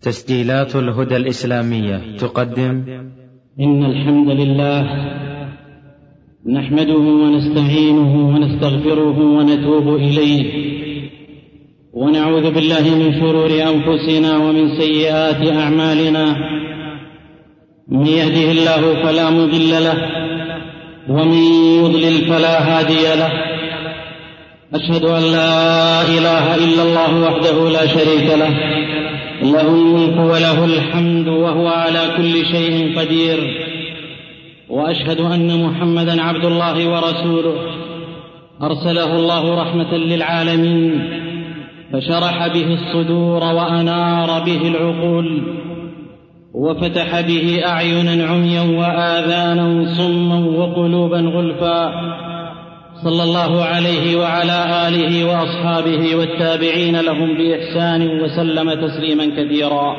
تسجيلات الهدى الإسلامية تقدم. إن الحمد لله نحمده ونستعينه ونستغفره ونتوب إليه، ونعوذ بالله من شرور أنفسنا ومن سيئات أعمالنا. من يهده الله فلا مضل له، ومن يضلل فلا هادي له. أشهد أن لا إله إلا الله وحده لا شريك له، له الملك وله الحمد وهو على كل شيء قدير. وأشهد أن محمدا عبد الله ورسوله، أرسله الله رحمة للعالمين، فشرح به الصدور وأنار به العقول، وفتح به أعينا عميا وآذانا صما وقلوبا غلفا. صلى الله عليه وعلى آله وأصحابه والتابعين لهم بإحسان وسلم تسليما كثيرا.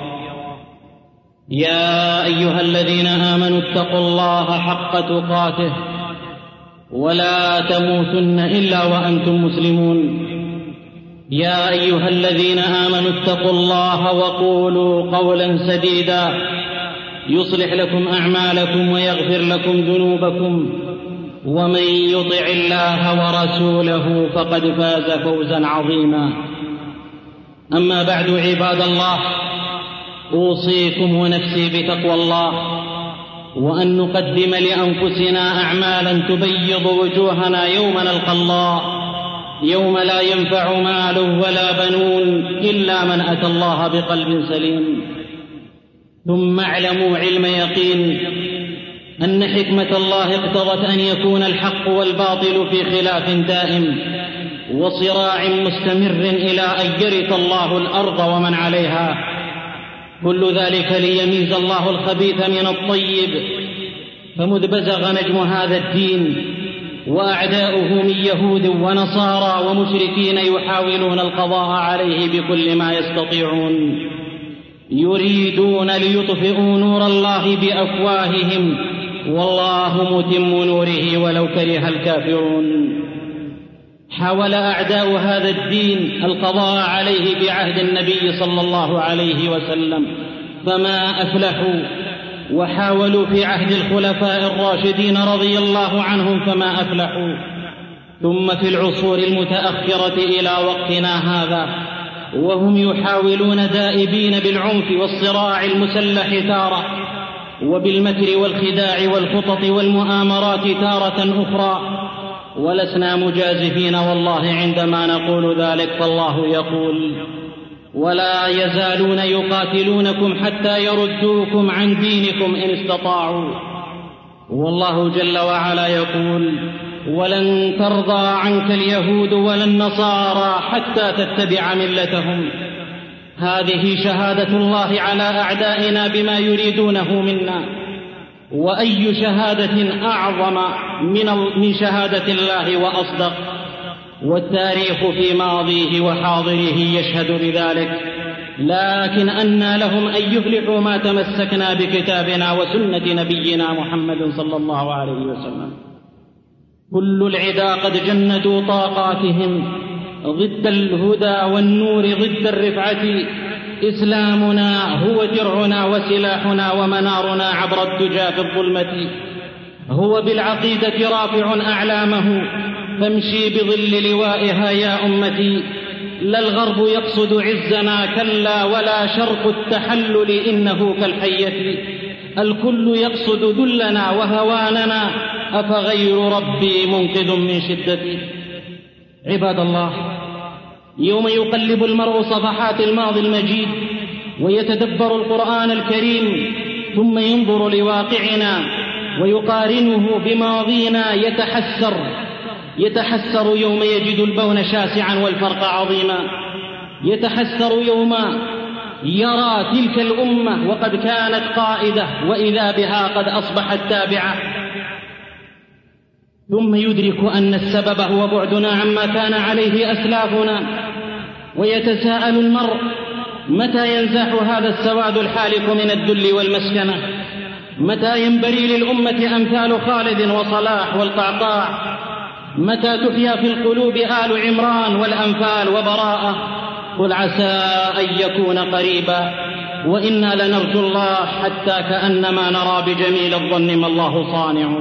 يا أيها الذين آمنوا اتقوا الله حق تقاته ولا تموتن إلا وأنتم مسلمون. يا أيها الذين آمنوا اتقوا الله وقولوا قولا سديدا يصلح لكم أعمالكم ويغفر لكم ذنوبكم، ومن يطع الله ورسوله فقد فاز فوزا عظيما. أما بعد، عباد الله، أوصيكم ونفسي بتقوى الله، وأن نقدم لأنفسنا أعمالا تبيض وجوهنا يوم نلقى الله، يوم لا ينفع مال ولا بنون إلا من أتى الله بقلب سليم. ثم اعلموا علم يقين أن حكمة الله اقتضت أن يكون الحق والباطل في خلاف دائم وصراع مستمر إلى أن يرث الله الأرض ومن عليها. كل ذلك ليميز الله الخبيث من الطيب. فمذ بزغ نجم هذا الدين وأعداؤه من يهود ونصارى ومشركين يحاولون القضاء عليه بكل ما يستطيعون، يريدون ليطفئوا نور الله بأفواههم، والله متم نوره ولو كره الكافرون. حاول أعداء هذا الدين القضاء عليه بعهد النبي صلى الله عليه وسلم فما أفلحوا، وحاولوا في عهد الخلفاء الراشدين رضي الله عنهم فما أفلحوا، ثم في العصور المتأخرة إلى وقتنا هذا وهم يحاولون دائبين بالعنف والصراع المسلح تارة، وبالمكر والخداع والخطط والمؤامرات تارة أخرى. ولسنا مجازفين والله عندما نقول ذلك، فالله يقول: ولا يزالون يقاتلونكم حتى يردوكم عن دينكم إن استطاعوا. والله جل وعلا يقول: ولن ترضى عنك اليهود ولا النصارى حتى تتبع ملتهم. هذه شهادة الله على أعدائنا بما يريدونه منا، وأي شهادة أعظم من شهادة الله وأصدق. والتاريخ في ماضيه وحاضره يشهد بذلك، لكن أنى لهم أن يفلحوا ما تمسكنا بكتابنا وسنة نبينا محمد صلى الله عليه وسلم. كل العدا قد جندوا طاقاتهم ضد الهدى والنور، ضد الرفعة. إسلامنا هو درعنا وسلاحنا ومنارنا عبر الدجى في الظلمة. هو بالعقيدة رافع أعلامه، فامشي بظل لوائها يا أمتي. لا الغرب يقصد عزنا كلا، ولا شرق التحلل إنه كالحية. الكل يقصد ذلنا وهواننا، أفغير ربي منقذ من شدتي. عباد الله، يوم يقلب المرء صفحات الماضي المجيد ويتدبر القرآن الكريم، ثم ينظر لواقعنا ويقارنه بماضينا، يتحسر يوم يجد البون شاسعا والفرق عظيما. يتحسر يوم يرى تلك الأمة وقد كانت قائدة وإذا بها قد أصبحت تابعة. ثم يدرك أن السبب هو بعدنا عما كان عليه أسلافنا. ويتساءل المرء: متى ينزاح هذا السواد الحالك من الذل والمسكنة؟ متى ينبري للأمة أمثال خالد وصلاح والقعقاع؟ متى تحيا في القلوب آل عمران والأنفال وبراءة؟ قل عسى أن يكون قريبا. وإنا لنرجو الله حتى كأنما نرى بجميل الظن ما الله صانع.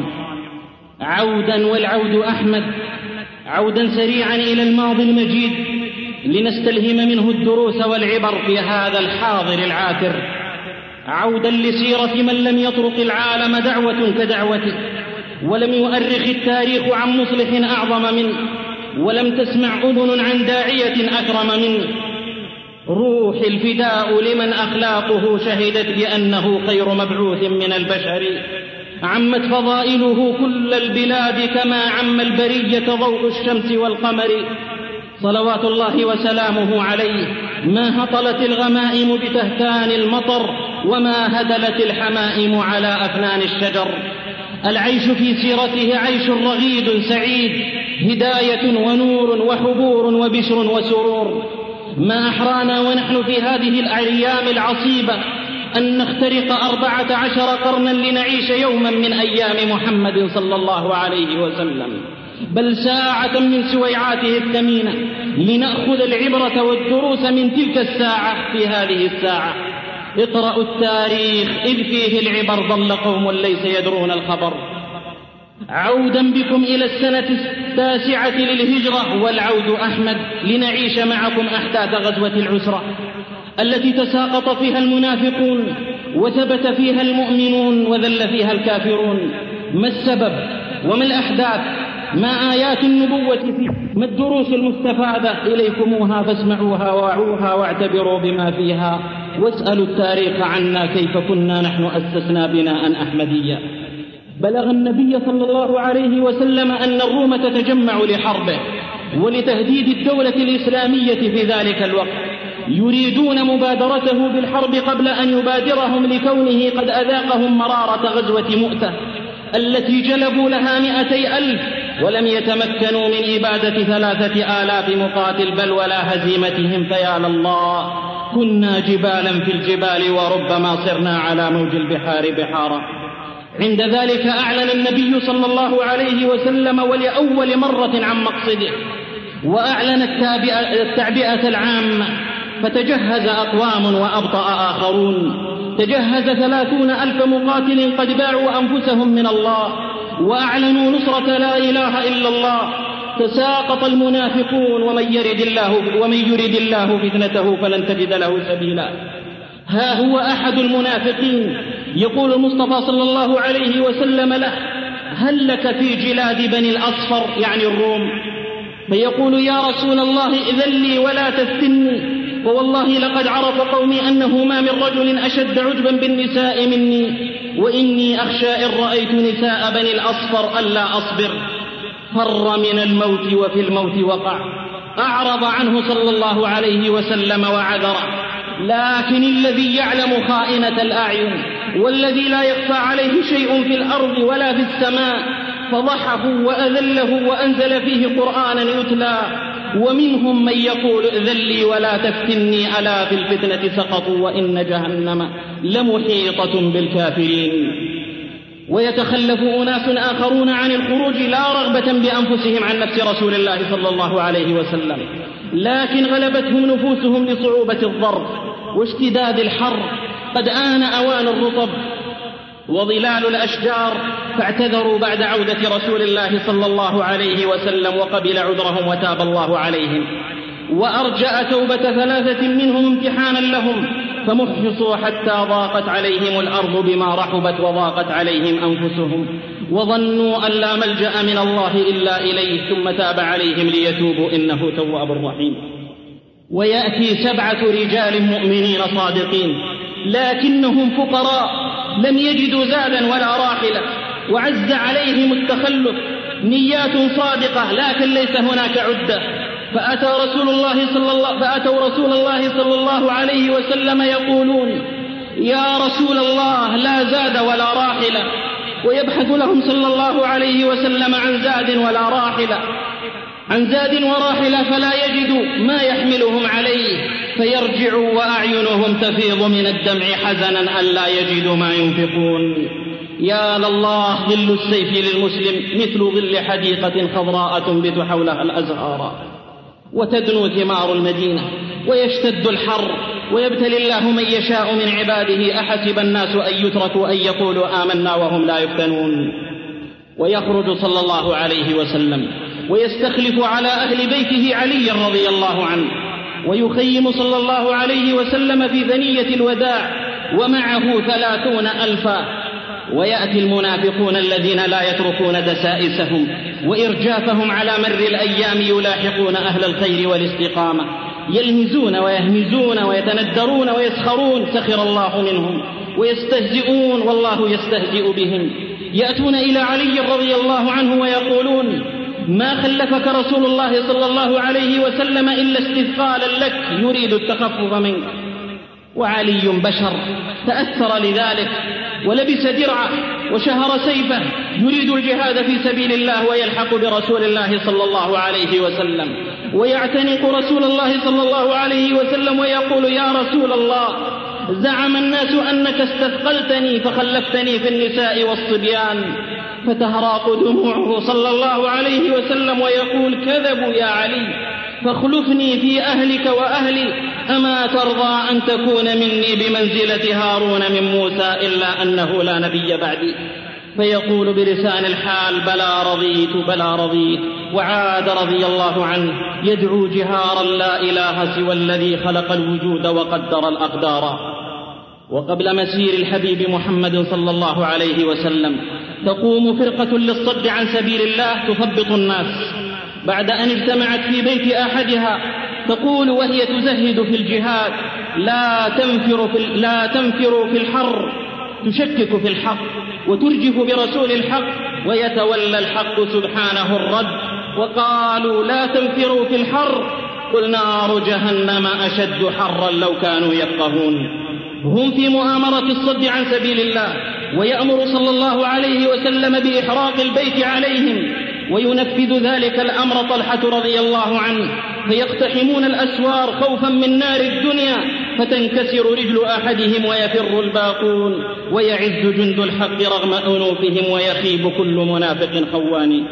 عودا والعود أحمد، عودا سريعا إلى الماضي المجيد لنستلهم منه الدروس والعبر في هذا الحاضر العاكر. عودا لسيرة من لم يطرق العالم دعوة كدعوته، ولم يؤرخ التاريخ عن مصلح أعظم منه، ولم تسمع أذن عن داعية أكرم منه. روح الفداء لمن أخلاقه شهدت بأنه خير مبعوث من البشر. عمت فضائله كل البلاد كما عم البرية ضوء الشمس والقمر. صلوات الله وسلامه عليه. ما هطلت الغمائم بتهتان المطر، وما هدلت الحمائم على أفنان الشجر. العيش في سيرته عيش رغيد سعيد، هداية ونور وحبور وبشر وسرور. ما أحرانا ونحن في هذه الأيام العصيبة أن نخترق 14 قرنا لنعيش يوما من أيام محمد صلى الله عليه وسلم، بل ساعة من سويعاته الثمينة، لنأخذ العبرة والدروس من تلك الساعة في هذه الساعة. اقرأوا التاريخ إذ فيه العبر، ضل قوم ليس يدرون الخبر. عودا بكم إلى السنة 9 للهجرة، والعود أحمد، لنعيش معكم أحداث غزوة العسرة التي تساقط فيها المنافقون وثبت فيها المؤمنون وذل فيها الكافرون. ما السبب وما الأحداث؟ ما آيات النبوة فيه؟ ما الدروس المستفادة؟ إليكموها فاسمعوها ووعوها واعتبروا بما فيها، واسألوا التاريخ عنا كيف كنا نحن أسسنا بناء أحمديا. بلغ النبي صلى الله عليه وسلم أن الروم تتجمع لحربه ولتهديد الدولة الإسلامية في ذلك الوقت، يريدون مبادرته بالحرب قبل أن يبادرهم، لكونه قد أذاقهم مرارة غزوة مؤتة التي جلبوا لها 200,000 ولم يتمكنوا من إبادة 3,000 مقاتل بل ولا هزيمتهم. فيا لله، كنا جبالا في الجبال وربما صرنا على موج البحار بحارا. عند ذلك أعلن النبي صلى الله عليه وسلم ولأول مرة عن مقصده، وأعلن التعبئة العامة، فتجهز أقوام وأبطأ آخرون. تجهز 30,000 مقاتل قد باعوا أنفسهم من الله وأعلنوا نصرة لا إله إلا الله. تساقط المنافقون، ومن يرد الله فتنته فلن تجد له سبيلا. ها هو أحد المنافقين يقول المصطفى صلى الله عليه وسلم له: هل لك في جلاد بني الأصفر، يعني الروم؟ فيقول: يا رسول الله إذن لي ولا تفتني، ووالله لقد عرف قومي أنه ما من رجل أشد عجبا بالنساء مني، وإني أخشى إن رأيت نساء بني الأصفر ألا أصبر. فر من الموت وفي الموت وقع. أعرض عنه صلى الله عليه وسلم وعذره، لكن الذي يعلم خائنة الأعين والذي لا يخفى عليه شيء في الأرض ولا في السماء فضحه وأذله وأنزل فيه قرآنا يتلى. ومنهم من يقول: ائذن لي ولا تفتني، ألا في الفتنة سقطوا وإن جهنم لمحيطة بالكافرين. ويتخلف أناس آخرون عن الخروج لا رغبة بأنفسهم عن نفس رسول الله صلى الله عليه وسلم، لكن غلبتهم نفوسهم لصعوبة الضرب واشتداد الحر. قد آن أوان الرطب وظلال الأشجار، فاعتذروا بعد عودة رسول الله صلى الله عليه وسلم وقبل عذرهم وتاب الله عليهم، وأرجأ توبة 3 منهم امتحانا لهم، فمحصوا حتى ضاقت عليهم الأرض بما رحبت وضاقت عليهم أنفسهم، وظنوا أن لا ملجأ من الله إلا إليه، ثم تاب عليهم ليتوبوا إنه تواب رحيم. ويأتي 7 رجال مؤمنين صادقين لكنهم فقراء لم يجدوا زادا ولا راحلة، وعز عليهم التخلف، نيات صادقة لكن ليس هناك عدة. فأتوا رسول الله صلى الله عليه وسلم يقولون: يا رسول الله لا زاد ولا راحلة. ويبحث لهم صلى الله عليه وسلم عن زاد ولا راحلة، عن زاد وراحلة، فلا يجدوا ما يحملهم عليه، فيرجعوا وأعينهم تفيض من الدمع حزنا ألا يجدوا ما ينفقون. يا لله، ظل السيف للمسلم مثل ظل حديقة خضراء تنبت حولها الأزهار، وتدنو ثمار المدينة، ويشتد الحر ويبتلي الله من يشاء من عباده. أحسب الناس أن يتركوا أن يقولوا آمنا وهم لا يفتنون. ويخرج صلى الله عليه وسلم ويستخلف على أهل بيته علي رضي الله عنه، ويخيم صلى الله عليه وسلم في ثنية الوداع ومعه 30,000. ويأتي المنافقون الذين لا يتركون دسائسهم وإرجافهم على مر الأيام يلاحقون أهل الخير والاستقامة، يلمزون ويهمزون ويتندرون ويسخرون، سخر الله منهم، ويستهزئون والله يستهزئ بهم. يأتون إلى علي رضي الله عنه ويقولون: ما خلفك رسول الله صلى الله عليه وسلم إلا استثقالا لك يريد التخفف منك. وعلي بشر تأثر لذلك ولبس درعه وشهر سيفه يريد الجهاد في سبيل الله ويلحق برسول الله صلى الله عليه وسلم، ويعتنق رسول الله صلى الله عليه وسلم ويقول: يا رسول الله، زعم الناس أنك استثقلتني فخلفتني في النساء والصبيان. فتهراق دموعه صلى الله عليه وسلم ويقول: كذبوا يا علي، فاخلفني في أهلك وأهلي، أما ترضى أن تكون مني بمنزلة هارون من موسى إلا أنه لا نبي بعدي؟ فيقول بلسان الحال: بلى رضيت بلى رضيت. وعاد رضي الله عنه يدعو جهارا: لا إله سوى الذي خلق الوجود وقدر الأقدار. وقبل مسير الحبيب محمد صلى الله عليه وسلم تقوم فرقة للصد عن سبيل الله تثبط الناس، بعد أن اجتمعت في بيت أحدها تقول وهي تزهد في الجهاد: لا تنفروا في الحر، تشكك في الحق وترجف برسول الحق، ويتولى الحق سبحانه الرد. وقالوا: لا تنفروا في الحر، قل نار جهنم أشد حرا لو كانوا يفقهون. هم في مؤامرة الصد عن سبيل الله، ويأمر صلى الله عليه وسلم بإحراق البيت عليهم، وينفذ ذلك الأمر طلحة رضي الله عنه، فيقتحمون الأسوار خوفا من نار الدنيا، فتنكسر رجل أحدهم ويفر الباقون، ويعز جند الحق رغم أنوفهم، ويخيب كل منافق خوان.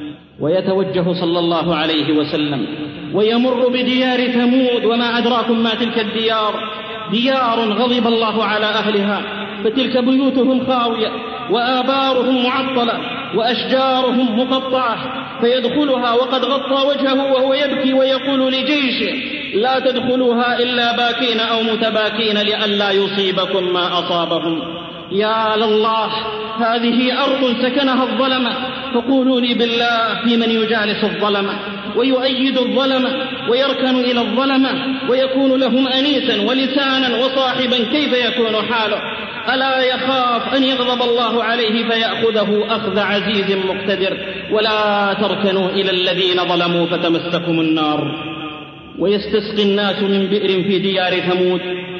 ويتوجه صلى الله عليه وسلم ويمر بديار ثمود، وما أدراكم ما تلك الديار، ديار غضب الله على أهلها، فتلك بيوتهم خاوية، وآبارهم معطلة، وأشجارهم مقطعة، فيدخلها وقد غطى وجهه وهو يبكي ويقول لجيشه: لا تدخلوها إلا باكين أو متباكين لئلا يصيبكم ما أصابهم. يا لله، هذه أرض سكنها الظلمة، فقولوا لي بالله في من يجالس الظلمة ويؤيد الظلمة ويركن إلى الظلمة ويكون لهم أنيسا ولسانا وصاحبا، كيف يكون حاله؟ ألا يخاف أن يغضب الله عليه فيأخذه أخذ عزيز مقتدر؟ ولا تركنوا إلى الذين ظلموا فتمسكم النار. ويستسقي الناس من بئر في ديار ثمود،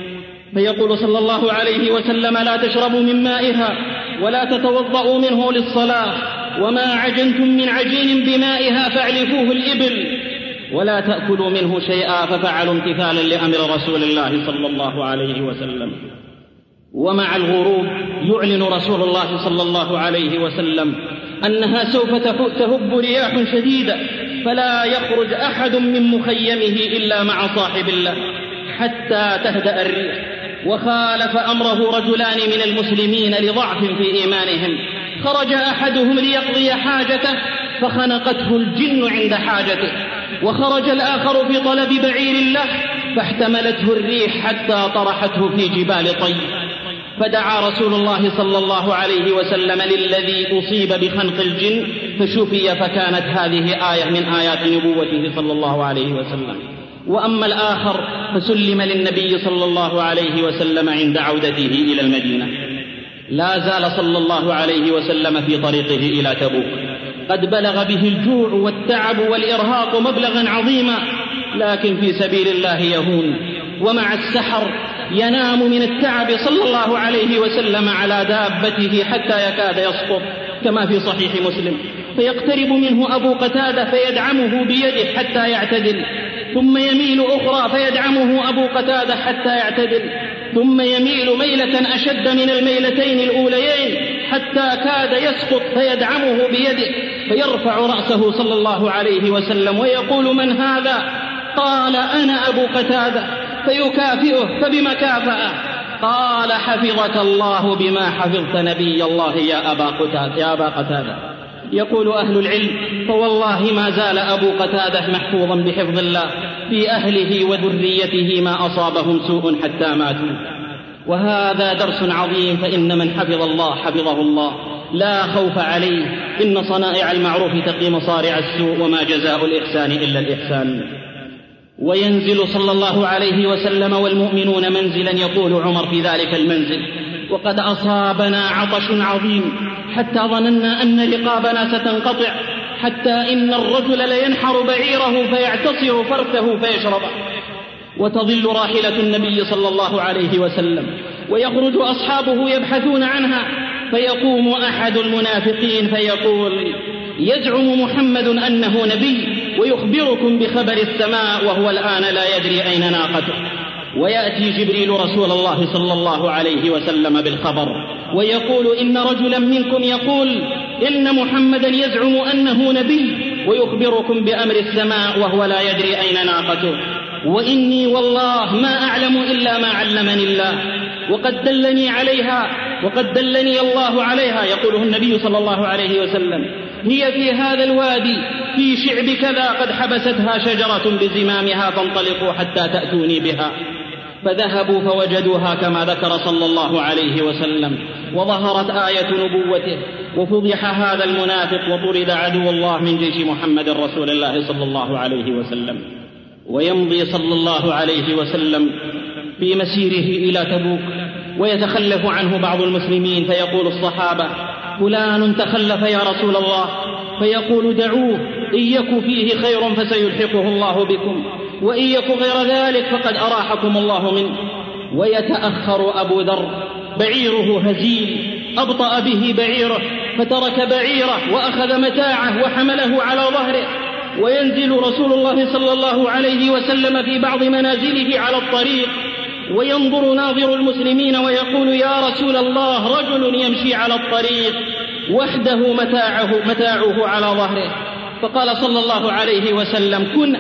فيقول صلى الله عليه وسلم: لا تشربوا من مائها ولا تتوضؤوا منه للصلاة، وما عجنتم من عجين بمائها فاعلفوه الإبل، ولا تأكلوا منه شيئا، ففعلوا امتثالا لأمر رسول الله صلى الله عليه وسلم. ومع الغروب يعلن رسول الله صلى الله عليه وسلم أنها سوف تهب رياح شديدة، فلا يخرج أحد من مخيمه إلا مع صاحب الله حتى تهدأ الريح. وخالف أمره رجلان من المسلمين لضعف في إيمانهم، خرج أحدهم ليقضي حاجته فخنقته الجن عند حاجته، وخرج الآخر في طلب بعير له فاحتملته الريح حتى طرحته في جبال طي. فدعا رسول الله صلى الله عليه وسلم للذي أصيب بخنق الجن فشفي، فكانت هذه آية من آيات نبوته صلى الله عليه وسلم. وأما الآخر فسلم للنبي صلى الله عليه وسلم عند عودته إلى المدينة. لا زال صلى الله عليه وسلم في طريقه إلى تبوك، قد بلغ به الجوع والتعب والإرهاق مبلغا عظيما، لكن في سبيل الله يهون. ومع السحر ينام من التعب صلى الله عليه وسلم على دابته حتى يكاد يسقط، كما في صحيح مسلم، فيقترب منه أبو قتادة فيدعمه بيده حتى يعتدل، ثم يميل أخرى فيدعمه أبو قتادة حتى يعتدل، ثم يميل ميلة أشد من الميلتين الأوليين حتى كاد يسقط فيدعمه بيده، فيرفع رأسه صلى الله عليه وسلم ويقول: من هذا؟ قال: أنا أبو قتادة. فيكافئه فبما كافأه؟ قال: حفظك الله بما حفظت نبي الله يا أبا قتادة. يقول أهل العلم: فوالله ما زال أبو قتادة محفوظا بحفظ الله في أهله وذريته، ما أصابهم سوء حتى ماتوا. وهذا درس عظيم، فإن من حفظ الله حفظه الله، لا خوف عليه. إن صنائع المعروف تقي مصارع السوء، وما جزاء الإحسان إلا الإحسان. وينزل صلى الله عليه وسلم والمؤمنون منزلا، يقول عمر في ذلك المنزل: وقد أصابنا عطش عظيم حتى ظننا أن رقابنا ستنقطع، حتى إن الرجل لينحر بعيره فيعتصر فرثه فيشربه، وتظل راحلة النبي صلى الله عليه وسلم، ويخرج أصحابه يبحثون عنها، فيقوم أحد المنافقين فيقول: يزعم محمد أنه نبي ويخبركم بخبر السماء، وهو الآن لا يدري أين ناقته. ويأتي جبريل رسول الله صلى الله عليه وسلم بالخبر، ويقول: إن رجلا منكم يقول إن محمدا يزعم أنه نبي ويخبركم بأمر السماء، وهو لا يدري أين ناقته، وإني والله ما أعلم إلا ما علمني الله، وقد دلني الله عليها. يقوله النبي صلى الله عليه وسلم: هي في هذا الوادي في شعب كذا، قد حبستها شجرة بزمامها، فانطلقوا حتى تأتوني بها. فذهبوا فوجدوها كما ذكر صلى الله عليه وسلم، وظهرت آية نبوته، وفضح هذا المنافق، وطرد عدو الله من جيش محمد رسول الله صلى الله عليه وسلم. ويمضي صلى الله عليه وسلم في مسيره إلى تبوك، ويتخلف عنه بعض المسلمين، فيقول الصحابة: فلان تخلف يا رسول الله، فيقول: دعوه، إن يك فيه خير فسيلحقه الله بكم، وإن يك غير ذلك فقد أراحكم الله منه. ويتأخر أبو ذر، بعيره هزيل، أبطأ به بعيره، فترك بعيره وأخذ متاعه وحمله على ظهره. وينزل رسول الله صلى الله عليه وسلم في بعض منازله على الطريق، وينظر ناظر المسلمين ويقول: يا رسول الله، رجل يمشي على الطريق وحده متاعه على ظهره. فقال صلى الله عليه وسلم: كن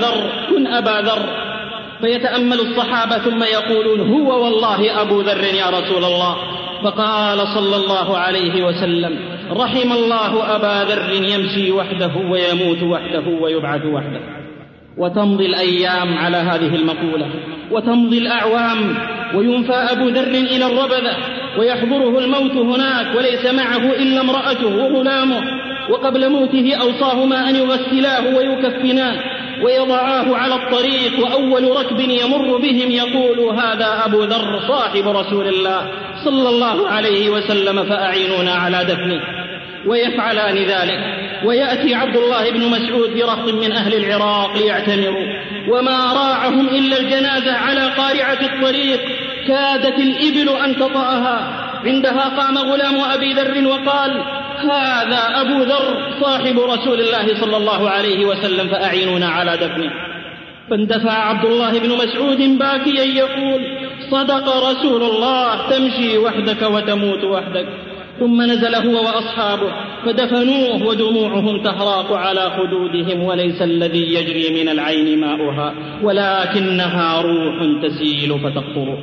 أبا ذر. فيتأمل الصحابة ثم يقولون: هو والله أبو ذر يا رسول الله. فقال صلى الله عليه وسلم: رحم الله أبا ذر، يمشي وحده ويموت وحده ويبعث وحده. وتمضي الأيام على هذه المقولة، وتمضي الأعوام، وينفى أبو ذر إلى الربذة، ويحضره الموت هناك، وليس معه إلا امرأته وغلامه. وقبل موته أوصاهما أن يغسلاه ويكفناه ويضعاه على الطريق، وأول ركب يمر بهم يقول: هذا أبو ذر صاحب رسول الله صلى الله عليه وسلم، فأعينونا على دفنه. ويفعلان ذلك. ويأتي عبد الله بن مسعود برهط من أهل العراق ليعتمروا، وما راعهم إلا الجنازة على قارعة الطريق، كادت الإبل أن تطأها. عندها قام غلام أبي ذر وقال: هذا أبو ذر صاحب رسول الله صلى الله عليه وسلم، فأعينونا على دفنه. فاندفع عبد الله بن مسعود باكيا يقول: صدق رسول الله، تمشي وحدك وتموت وحدك. ثم نزل هو وأصحابه فدفنوه، ودموعهم تهراق على خدودهم، وليس الذي يجري من العين ماؤها، ولكنها روح تسيل فتقطر.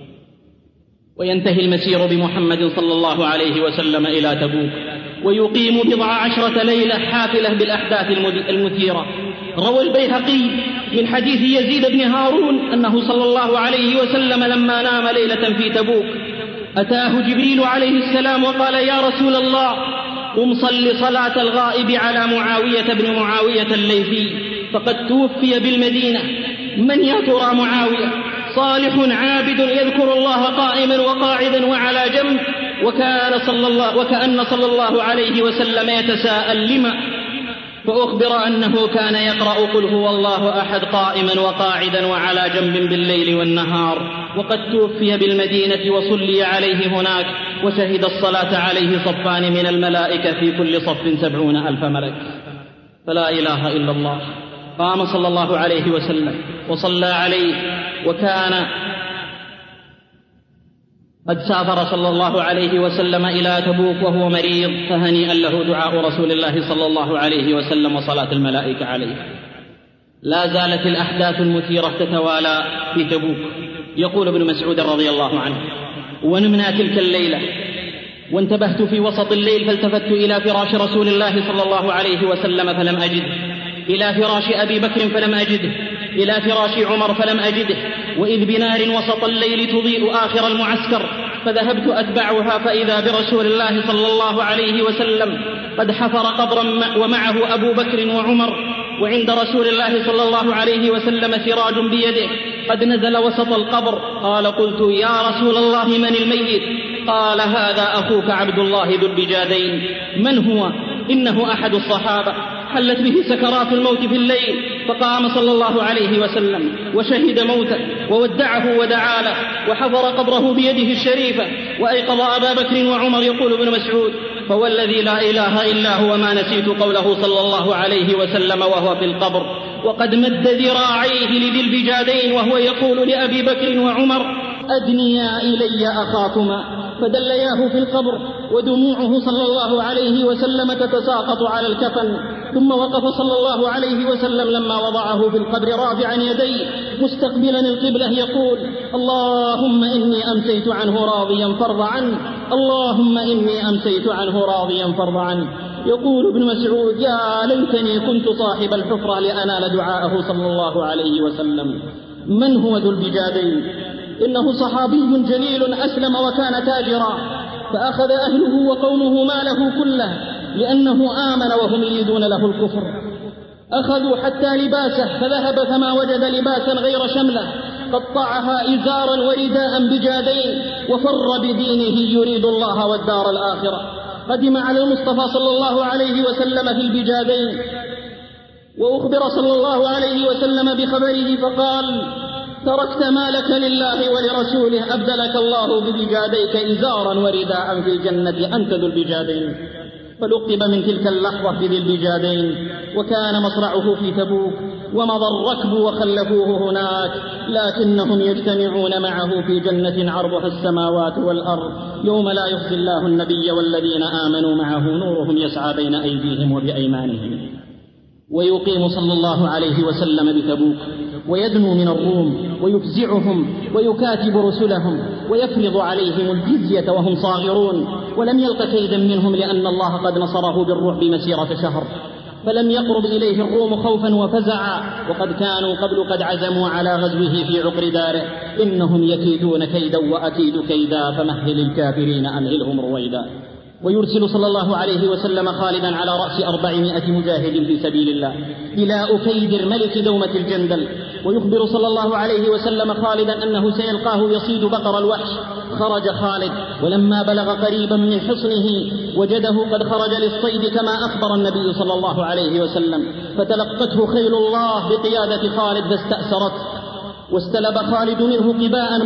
وينتهي المسير بمحمد صلى الله عليه وسلم إلى تبوك، ويقيم 14 ليلة حافلة بالأحداث المثيرة. روى البيهقي من حديث يزيد بن هارون أنه صلى الله عليه وسلم لما نام ليلة في تبوك أتاه جبريل عليه السلام وقال: يا رسول الله، قم صل صلاة الغائب على معاوية بن معاوية الليثي، فقد توفي بالمدينة. من يا ترى معاوية؟ صالح عابد يذكر الله قائما وقاعدا وعلى جنب. وكأن صلى الله عليه وسلم يتساءل: لما؟ فأخبر أنه كان يقرأ قل هو الله أحد قائما وقاعدا وعلى جنب بالليل والنهار، وقد توفي بالمدينة وصلي عليه هناك، وشهد الصلاة عليه صفان من الملائكة في كل صف 70,000 ملك. فلا إله إلا الله. قام صلى الله عليه وسلم وصلى عليه، وكان قد سافر صلى الله عليه وسلم إلى تبوك وهو مريض، فهنيئا له دعاء رسول الله صلى الله عليه وسلم وصلاة الملائكة عليه. لا زالت الأحداث المثيرة تتوالى، في تبوك. يقول ابن مسعود رضي الله عنه: ونمنا تلك الليلة وانتبهت في وسط الليل فالتفت إلى فراش رسول الله صلى الله عليه وسلم فلم أجده، إلى فراش أبي بكر فلم أجده، إلى فراش عمر فلم أجده، وإذ بنار وسط الليل تضيء آخر المعسكر، فذهبت أتبعها فإذا برسول الله صلى الله عليه وسلم قد حفر قبرا ومعه أبو بكر وعمر، وعند رسول الله صلى الله عليه وسلم سراج بيده قد نزل وسط القبر. قال: قلت: يا رسول الله من الميت؟ قال: هذا أخوك عبد الله ذو البجادين. من هو؟ إنه أحد الصحابة، حلت به سكرات الموت في الليل، فقام صلى الله عليه وسلم وشهد موته وودعه ودعا له وحفر قبره بيده الشريفة وأيقظ أبا بكر وعمر. يقول ابن مسعود: فوالذي لا إله إلا هو ما نسيت قوله صلى الله عليه وسلم وهو في القبر وقد مد ذراعيه لذي البجادين وهو يقول لأبي بكر وعمر: أدنيا إلي أخاكما، فدلياه في القبر ودموعه صلى الله عليه وسلم تتساقط على الكفن. ثم وقف صلى الله عليه وسلم لما وضعه في القبر رافعا يديه مستقبلا القبلة يقول: اللهم إني أمسيت عنه راضيا فارض عنه، اللهم إني أمسيت عنه راضيا فارض عنه. يقول ابن مسعود: يا ليتني كنت صاحب الحفرة لأنال دعاءه صلى الله عليه وسلم. من هو ذو البجادين؟ إنه صحابي جليل أسلم وكان تاجرا، فأخذ أهله وقومه ماله كله لأنه آمن وهم يريدون له الكفر. أخذوا حتى لباسه فذهب فما وجد لباسا غير شمله، قطعها إزارا ورداء بجادين وفر بدينه يريد الله والدار الآخرة. قدم على المصطفى صلى الله عليه وسلم في البجادين وأخبر صلى الله عليه وسلم بخبره فقال: تركت مالك لله ولرسوله أبدلك الله ببجاديك إزارا ورداء في الجنة أنت ذو البجادين. فلقب من تلك اللحظة بذي البجادين، وكان مصرعه في تبوك ومضى الركب وخلفوه هناك، لكنهم يجتمعون معه في جنة عرضها السماوات والأرض يوم لا يخزي الله النبي والذين آمنوا معه نورهم يسعى بين أيديهم وبأيمانهم. ويقيم صلى الله عليه وسلم بتبوك ويدنو من الروم ويفزعهم ويكاتب رسلهم ويفرض عليهم الجزية وهم صاغرون، ولم يلق كيدا منهم لأن الله قد نصره بالرعب مسيرة شهر، فلم يقرب إليه الروم خوفا وفزعا، وقد كانوا قبل قد عزموا على غزوه في عقر داره. إنهم يكيدون كيدا وأكيد كيدا فمهل الكافرين أمهلهم رويدا. ويرسل صلى الله عليه وسلم خالدا على رأس 400 مجاهد في سبيل الله إلى أكيدر ملك دومة الجندل، ويخبر صلى الله عليه وسلم خالدا أنه سيلقاه يصيد بقر الوحش. خرج خالد، ولما بلغ قريبا من حصنه وجده قد خرج للصيد كما أخبر النبي صلى الله عليه وسلم، فتلقته خيل الله بقيادة خالد فاستأسرت، واستلب خالد منه قباء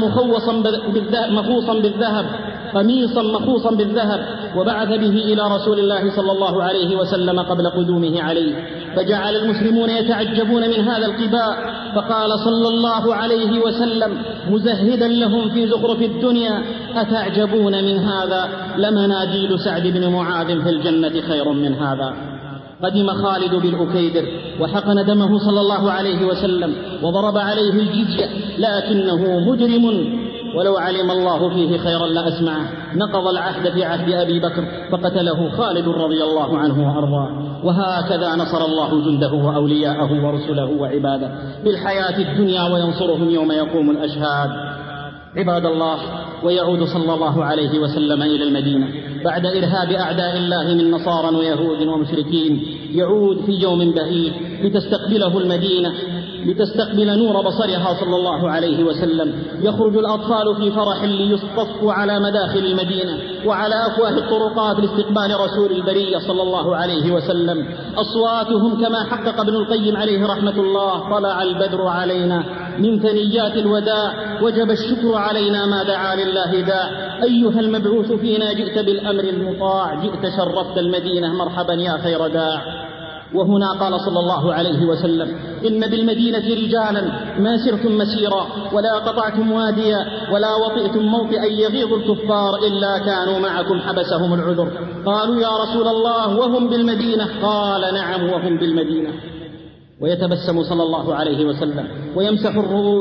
مخوصا بالذهب، قميصا مخوصا بالذهب، وبعث به إلى رسول الله صلى الله عليه وسلم قبل قدومه عليه، فجعل المسلمون يتعجبون من هذا القباء، فقال صلى الله عليه وسلم مزهدا لهم في زخرف الدنيا: أتعجبون من هذا؟ لمناديل سعد بن معاذ في الجنة خير من هذا. قدم خالد بالأكيدر وحقن دمه صلى الله عليه وسلم وضرب عليه الجزية، لكنه مجرم ولو علم الله فيه خيرا لأسمعه. نقض العهد في عهد أبي بكر فقتله خالد رضي الله عنه وأرضاه. وهكذا نصر الله جنده وأولياءه ورسله وعباده في الحياة الدنيا وينصرهم يوم يقوم الأشهاد. عباد الله، ويعود صلى الله عليه وسلم إلى المدينة بعد إرهاب أعداء الله من نصارى ويهود ومشركين، يعود في يوم بهيج لتستقبله المدينة، لتستقبل نور بصرها صلى الله عليه وسلم. يخرج الأطفال في فرح ليصطفوا على مداخل المدينة وعلى أفواه الطرقات لاستقبال رسول البرية صلى الله عليه وسلم، أصواتهم كما حقق ابن القيم عليه رحمة الله: طلع البدر علينا من ثنيات الوداع وجب الشكر علينا ما دعا لله داع، أيها المبعوث فينا جئت بالأمر المطاع، جئت شرفت المدينة مرحبا يا خير داع. وهنا قال صلى الله عليه وسلم: إن بالمدينة رجالا ما سرتم مسيرا ولا قطعتم واديا ولا وطئتم موطئا يغيظ الكفار إلا كانوا معكم حبسهم العذر. قالوا: يا رسول الله وهم بالمدينة؟ قال: نعم وهم بالمدينة. ويتبسم صلى الله عليه وسلم ويمسح الرؤوس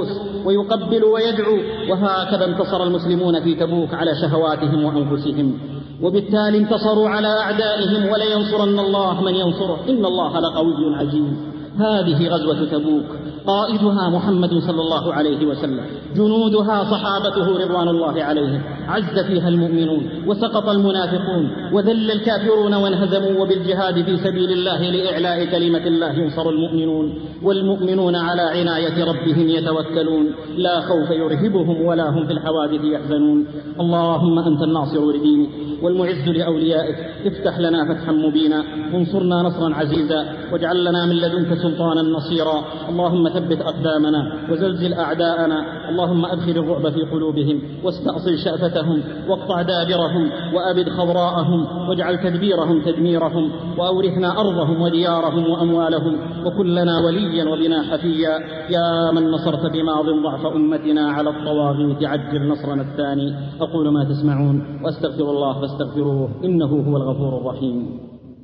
ويقبل ويدعو. وهكذا انتصر المسلمون في تبوك على شهواتهم وأنفسهم، وبالتالي انتصروا على أعدائهم، ولينصرن الله من ينصره، إن الله لقوي عزيز. هذه غزوة تبوك، قائدها محمد صلى الله عليه وسلم، جنودها صحابته رضوان الله عليهم، عز فيها المؤمنون وسقط المنافقون وذل الكافرون وانهزموا، وبالجهاد في سبيل الله لإعلاء كلمة الله ينصر المؤمنون، والمؤمنون على عناية ربهم يتوكلون، لا خوف يرهبهم ولا هم في الحوادث يحزنون. اللهم أنت الناصر لدينك والمعز لأوليائك، افتح لنا فتحا مبينا، وانصرنا نصرا عزيزا، واجعل لنا من لدنك سلطانا نصيرا. اللهم ثبت أقدامنا وزلزل أعداءنا، اللهم أدخل الرعب في قلوبهم واستأصل شأفتهم واقطع دابرهم وأبد خضراءهم، واجعل تدبيرهم تدميرهم، وأورثنا أرضهم وديارهم وأموالهم، وكن لنا وليا وبنا حفيا، يا من نصرت بماض ضعف أمتنا على الطواغيت، عجل نصرنا الثاني. أقول ما تسمعون وأستغفر الله فاستغفروه إنه هو الغفور الرحيم.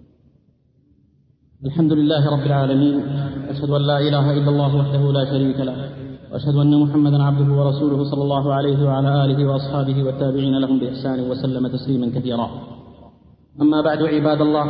الحمد لله رب العالمين، أشهد أن لا إله إلا الله وحده لا شريك له، وأشهد أن محمدا عبده ورسوله صلى الله عليه وعلى آله وأصحابه والتابعين لهم بإحسان وسلم تسليما كثيرا. أما بعد عباد الله،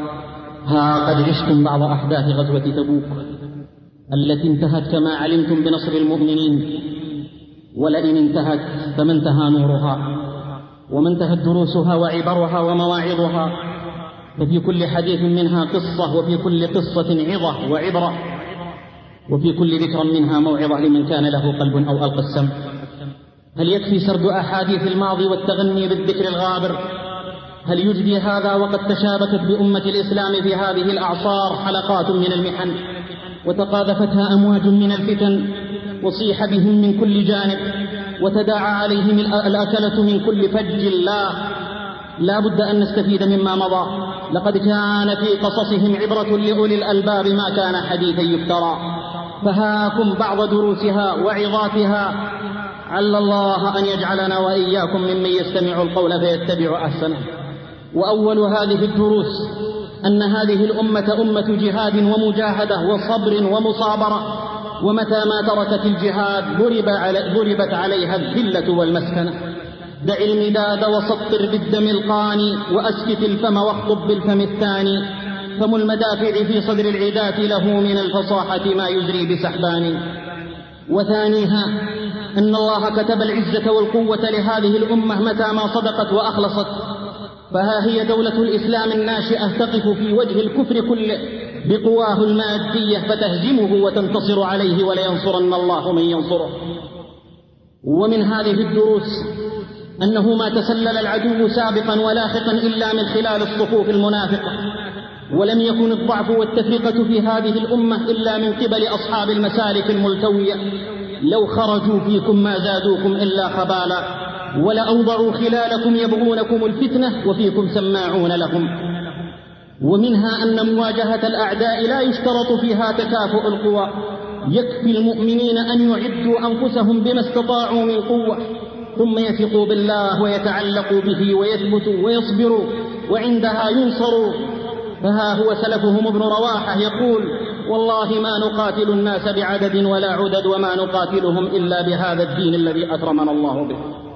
ها قد عشتم بعض أحداث غزوة تبوك التي انتهت كما علمتم بنصر المؤمنين، ولئن انتهت فما انتهى نورها وما انتهت دروسها وعبرها ومواعظها، ففي كل حديث منها قصة، وفي كل قصة عظة وعبرة، وفي كل ذكر منها موعظة لمن كان له قلب أو ألقى السمع. هل يكفي سرد أحاديث الماضي والتغني بالذكر الغابر؟ هل يجدي هذا وقد تشابكت بأمة الإسلام في هذه الأعصار حلقات من المحن، وتقاذفتها أمواج من الفتن، وصيح بهم من كل جانب، وتداعى عليهم الأكلة من كل فج؟ لا بد أن نستفيد مما مضى. لقد كان في قصصهم عبرة لأولي الألباب ما كان حديثا يفترى، فهاكم بعض دروسها وعظاتها، عل الله أن يجعلنا وإياكم ممن يستمع القول فيتبع أحسنه. وأول هذه الدروس أن هذه الأمة أمة جهاد ومجاهدة وصبر ومصابرة، ومتى ما تركت الجهاد ضربت عليها الذلة والمسكنة. دع المداد وسطر بالدم القاني، وأسكت الفم واخطب بالفم الثاني، فم المدافع في صدر العداة له من الفصاحة ما يجري بسحبان. وثانيها أن الله كتب العزة والقوة لهذه الأمة متى ما صدقت وأخلصت، فها هي دولة الإسلام الناشئة تقف في وجه الكفر كله بقواه المادية فتهزمه وتنتصر عليه، ولينصرن الله من ينصره. ومن هذه الدروس أنه ما تسلل العدو سابقا ولاحقا إلا من خلال الصفوف المنافقة، ولم يكن الضعف والتفرقة في هذه الأمة إلا من قبل أصحاب المسالك الملتوية، لو خرجوا فيكم ما زادوكم إلا خبالا، ولأوضعوا خلالكم يبغونكم الفتنة وفيكم سماعون لهم. ومنها أن مواجهة الأعداء لا يشترط فيها تكافؤ القوى، يكفي المؤمنين أن يعدوا أنفسهم بما استطاعوا من قوة، ثم يثقوا بالله ويتعلقوا به ويثبتوا ويصبروا، وعندها ينصروا. فها هو سلفهم ابن رواحة يقول: والله ما نقاتل الناس بعدد ولا عدد، وما نقاتلهم إلا بهذا الدين الذي أكرمنا الله به.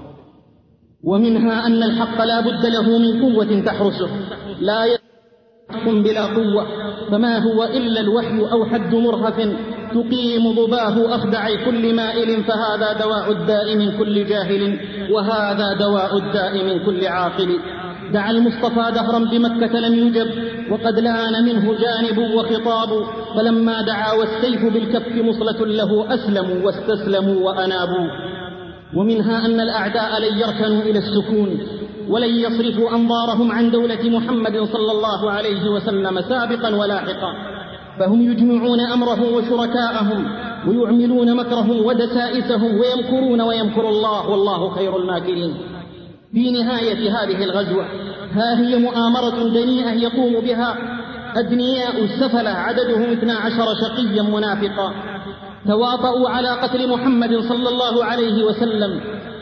ومنها أن الحق لا بد له من قوة تحرسه، لا يحكم بلا قوة، فما هو إلا الوحي أو حد مرهف تقيم ضباه أخدع كل مائل، فهذا دواء الداء من كل جاهل، وهذا دواء الداء من كل عاقل. دعا المصطفى دهرا بمكة لم يجب، وقد لان منه جانب وخطاب، فلما دعا والسيف بالكف مصلة له أسلموا واستسلموا وأنابوا. ومنها أن الأعداء لن يركنوا إلى السكون، ولن يصرفوا أنظارهم عن دولة محمد صلى الله عليه وسلم سابقا ولاحقا، فهم يجمعون أمرهم وشركاءهم، ويعملون مكرهم ودسائسهم، ويمكرون ويمكر الله، والله خير الماكرين. في نهاية هذه الغزوة ها هي مؤامرة دنيئة يقوم بها أدنياء السفلة عددهم 12 شقيا منافقا، تواطؤوا على قتل محمد صلى الله عليه وسلم،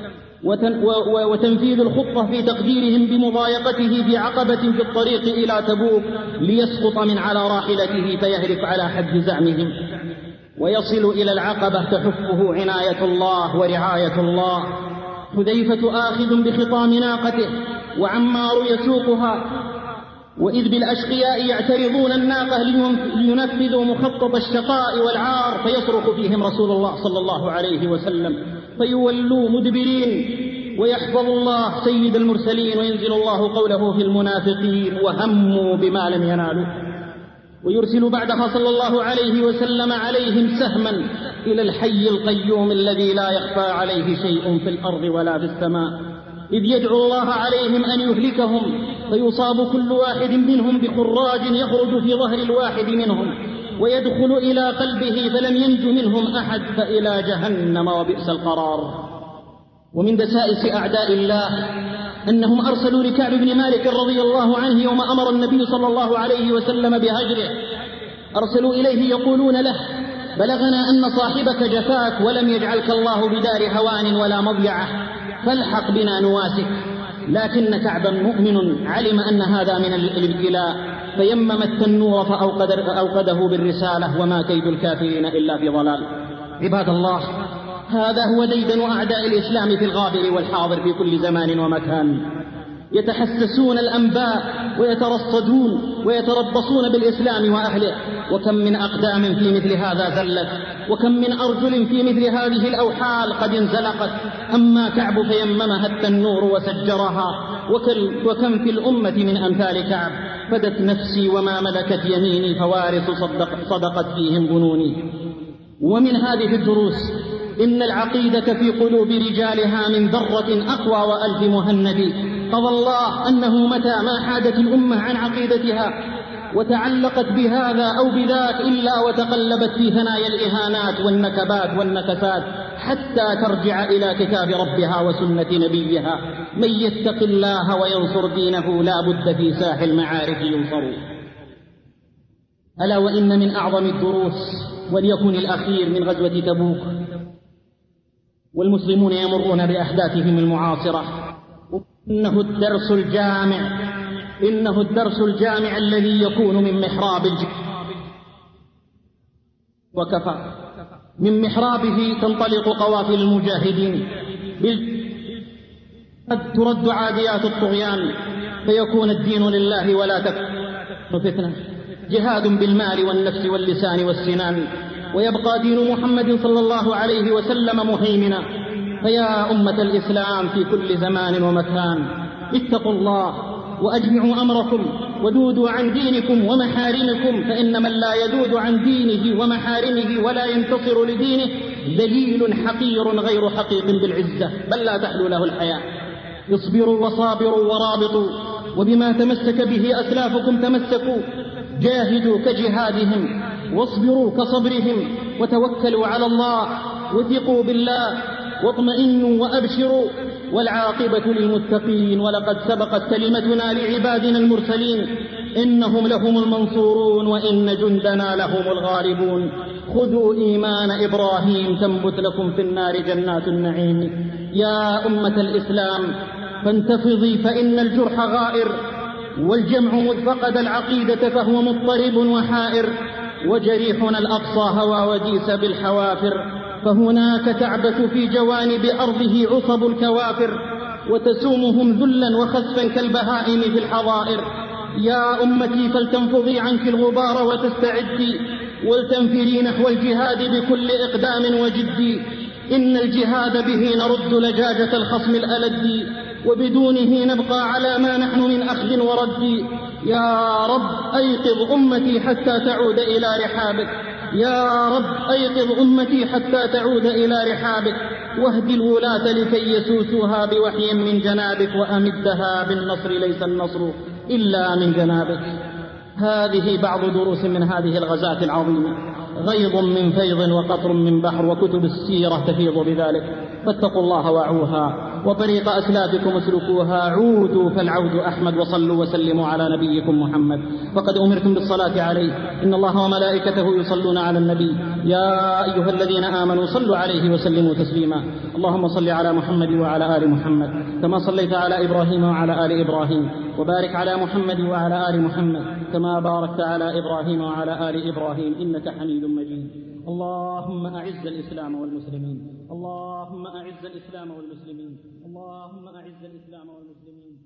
وتنفيذ الخطة في تقديرهم بمضايقته في عقبة في الطريق إلى تبوك ليسقط من على راحلته فيهرف على حد زعمهم. ويصل إلى العقبة تحفه عناية الله ورعاية الله. حذيفة آخذ بخطام ناقته وعمار يسوقها، وإذ بالأشقياء يعترضون الناقة لينفذوا مخطط الشقاء والعار، فيصرخ فيهم رسول الله صلى الله عليه وسلم فيولوا مدبرين، ويحفظ الله سيد المرسلين وينزل الله قوله في المنافقين وهموا بما لم ينالوا، ويرسل بعدها صلى الله عليه وسلم عليهم سهما إلى الحي القيوم الذي لا يخفى عليه شيء في الأرض ولا في السماء، إذ يدعو الله عليهم أن يهلكهم، فيصاب كل واحد منهم بخراج يخرج في ظهر الواحد منهم ويدخل إلى قلبه فلم ينج منهم أحد، فإلى جهنم وبئس القرار. ومن دسائس أعداء الله أنهم أرسلوا لكعب بن مالك رضي الله عنه يوم أمر النبي صلى الله عليه وسلم بهجره، أرسلوا إليه يقولون له: بلغنا أن صاحبك جفاك ولم يجعلك الله بدار هوان ولا مضيعة، فالحق بنا نواسك. لكن كعبا مؤمن علم أن هذا من الابتلاء، فيمم التنور فأوقده بالرسالة، وما كيد الكافرين إلا في ضلال. عباد الله، هذا هو ديدن أعداء الإسلام في الغابر والحاضر في كل زمان ومكان، يتحسسون الأنباء ويترصدون ويتربصون بالإسلام وأهله. وكم من أقدام في مثل هذا زلت، وكم من أرجل في مثل هذه الأوحال قد انزلقت، أما كعب فيممها التنور وسجرها. وكم في الأمة من أمثال كعب، فدت نفسي وما ملكت يميني، فوارث صدقت فيهم ظنوني. ومن هذه الدروس إن العقيدة في قلوب رجالها من ذرة أقوى وألف مهند. قضى الله أنه متى ما حادت الأمة عن عقيدتها وتعلقت بهذا أو بذاك إلا وتقلبت في ثنايا الإهانات والنكبات والنكسات، حتى ترجع إلى كتاب ربها وسنة نبيها. من يتق الله وينصر دينه لا بد في ساح المعارك ينصر. ألا وإن من أعظم الدروس، وليكن الأخير، من غزوة تبوك، والمسلمون يمرون بأحداثهم المعاصرة، إنه الدرس الجامع الذي يكون من محراب وكفى. من محرابه تنطلق قوافل المجاهدين، قد ترد عاديات الطغيان، فيكون الدين لله ولا تكون فتنة. جهاد بالمال والنفس واللسان والسنان، ويبقى دين محمد صلى الله عليه وسلم مهيمنا. فيا أمة الإسلام في كل زمان ومكان، اتقوا الله وأجمعوا أمركم ودودوا عن دينكم ومحارمكم، فإن من لا يدود عن دينه ومحارمه ولا ينتصر لدينه ذليل حقير غير حقيق بالعزة، بل لا تحلو له الحياة. اصبروا وصابروا ورابطوا، وبما تمسك به أسلافكم تمسكوا. جاهدوا كجهادهم، واصبروا كصبرهم، وتوكلوا على الله، وثقوا بالله، واطمئنوا وأبشروا، والعاقبة للمتقين. ولقد سبقت كلمتنا لعبادنا المرسلين، إنهم لهم المنصورون وإن جندنا لهم الغالبون. خذوا إيمان إبراهيم تنبت لكم في النار جنات النعيم. يا أمة الإسلام فانتفضي، فإن الجرح غائر، والجمع مذ فقد العقيدة فهو مضطرب وحائر. وجريحنا الأقصى هوى وديس بالحوافر، فهناك تعبث في جوانب أرضه عصب الكوافر، وتسومهم ذلا وخسفا كالبهائم في الحظائر. يا أمتي فلتنفضي عنك الغبار وتستعدي، ولتنفري نحو الجهاد بكل إقدام وجدي. إن الجهاد به نرد لجاجة الخصم الألد، وبدونه نبقى على ما نحن من أخذ ورد. يا رب أيقظ أمتي حتى تعود إلى رحابك، يا رب أيقظ أمتي حتى تعود إلى رحابك، واهد الولاة لكي يسوسوها بوحي من جنابك، وأمدها بالنصر ليس النصر إلا من جنابك. هذه بعض دروس من هذه الغزاة العظيمة، غيض من فيض وقطر من بحر، وكتب السيرة تفيض بذلك. فاتقوا الله واعوها، وطريق أسلافكم اسلكوها. عودوا فالعود أحمد، وصلوا وسلموا على نبيكم محمد، فقد أمرتم بالصلاة عليه. إن الله وملائكته يصلون على النبي، يا أيها الذين آمنوا صلوا عليه وسلموا تسليما. اللهم صل على محمد وعلى آل محمد كما صليت على إبراهيم وعلى آل إبراهيم، وبارك على محمد وعلى آل محمد كما باركت على إبراهيم وعلى آل إبراهيم إنك حميد مجيد. اللهم أعز الإسلام والمسلمين، اللهم أعز الإسلام والمسلمين، اللهم أعز الإسلام والمسلمين.